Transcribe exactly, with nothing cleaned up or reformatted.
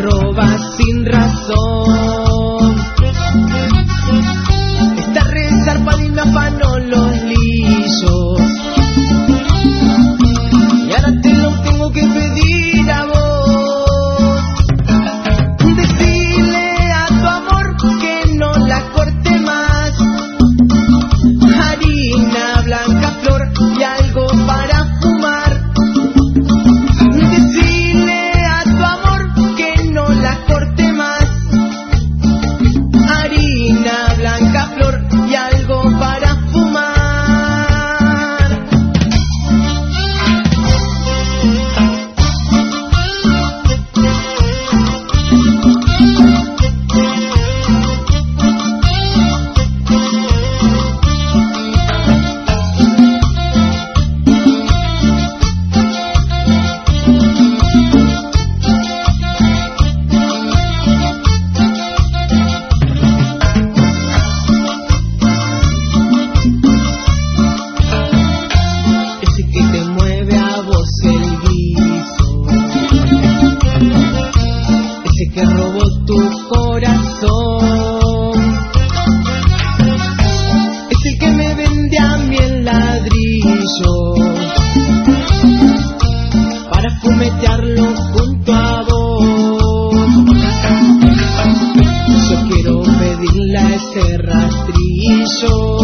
roba sin razón. Está resarpada y me afanó los lillos, y ahora te lo tengo que pedir a vos. Decile a tu amor que no la corte más. Harina blanca, flor y algo para fumar. Decile a tu amor que no la corte más. Harina blanca, flor y algo para fumar. Que robó tu corazón, es el que me vende a mí el ladrillo para fumetearlo junto a vos. Yo quiero pedirle a ese rastrillo